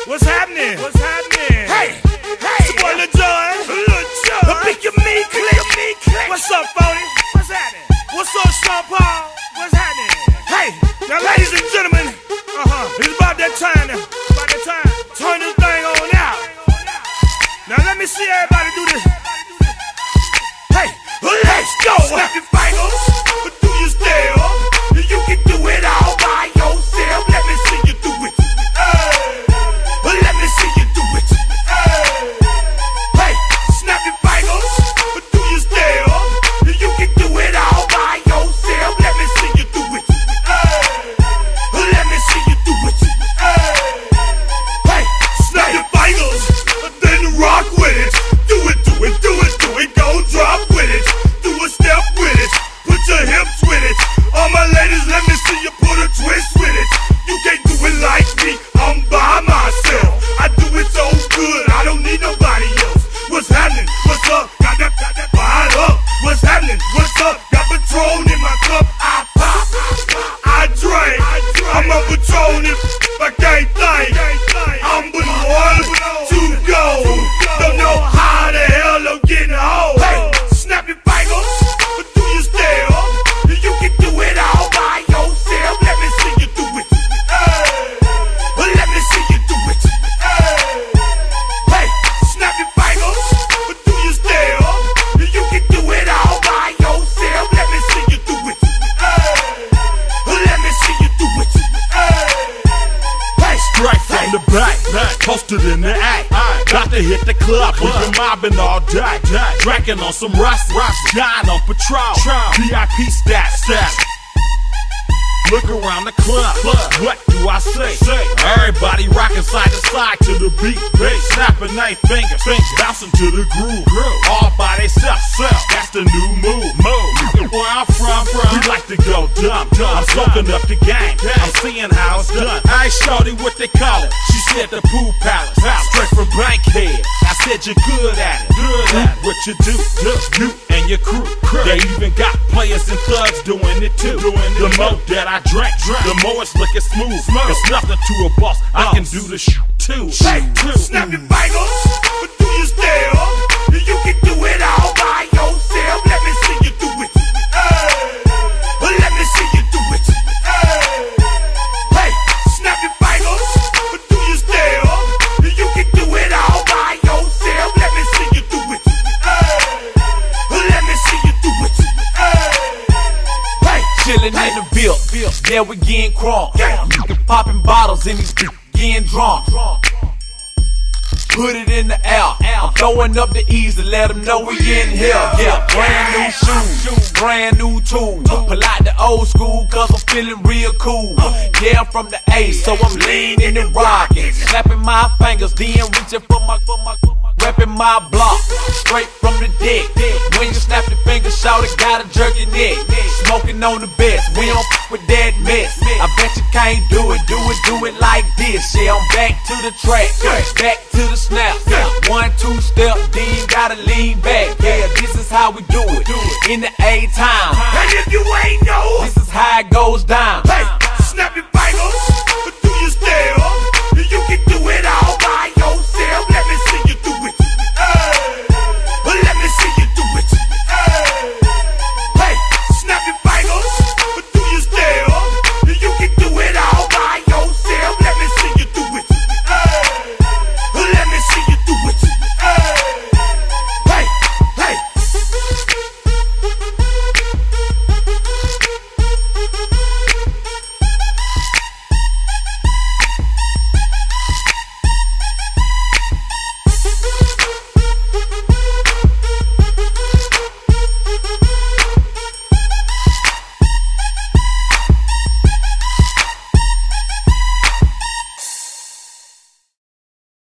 What's happening? What's happening? Hey, hey, it's your boy Lil Jon. Lil Jon. Pick your me click. What's up, 40? What's happening? What's up, Sean Paul? What's happening? Hey, now ladies and gentlemen, it's about that time now. About that time. Turn this thing on out. Now let me see everybody do this. Hey, let's go. Snap your fingers, but do you still? You can do it all by yourself. Let me see you do it. Let me see you do it. Hey, snap your fingers, but do you still? You can do it all by yourself. Let me see you do it. Let me see you do it. Hey, snap your fingers, then rock with it. Do it, do it, do it, do it. Go drop with it. Do a step with it. Put your hips with it. All my ladies, let me see you put a twist with it. You can't do it like me, I'm by myself. I do it so good, I don't need nobody else. What's happening? What's up? Got that fired up. What's happening? What's up? Got Patron in my cup. I pop, I drink. I'm a Patron if I can't think. I'm with one to go. Don't know how the hell I'm getting home. Hey, snap your fingers, but do you still? You can do it all by yourself. Let me see you do it. Let me see you do it. Hey, snap your fingers, but do you still? You can do it all by yourself. Let me see you do it. Let me see you do it. Hey, straight from the back, posted in the act. Got to hit the club, we've been mobbing all day. Drinking on some rust, dying on Patron. VIP stats. Look around the club, what do I say? Everybody rocking side to side to the beat. Snapping their fingers, bouncing to the groove. All by themselves, that's the new move. Where I'm from, we like to go dumb. I'm soaking up the game, I'm seeing how it's done. I ain't shorty what they call it, she said the pool palace. Straight from Bankhead, I said you're good at it. What you do, you and your crew. They even got players and thugs doing it too. The more that I drink, the more it's looking smooth. It's nothing to a boss, I can do the too. hey, snap your fingers, but do you still? You can do it all by yourself. Let me see you do it. Let me see you do it. Hey, snap your fingers, but do you still? You can do it all by yourself. Let me see you do it. Let me see you do it. Hey, Chillin' in the bill, yeah, we getting crunk. Popping bottles in these getting drunk. Put it in the air, I'm throwing up the E's to let them know we in here. Yeah, brand new shoes, brand new tools. Pull out the old school cause I'm feeling real cool. Yeah, I'm from the A, so I'm leaning and rocking. Snapping my fingers, then reaching for my reppin' my block, straight from the deck. When you snap your fingers, shout it, gotta jerk your neck. Smoking on the best, we don't f with that mess. I bet you can't do it like this. Yeah, I'm back to the track, back to the snap. 1, 2 step, then you gotta lean back. Yeah, this is how we do it, in the A-time. and if you ain't know, This is how it goes down. hey, snap your fingers, but do you still?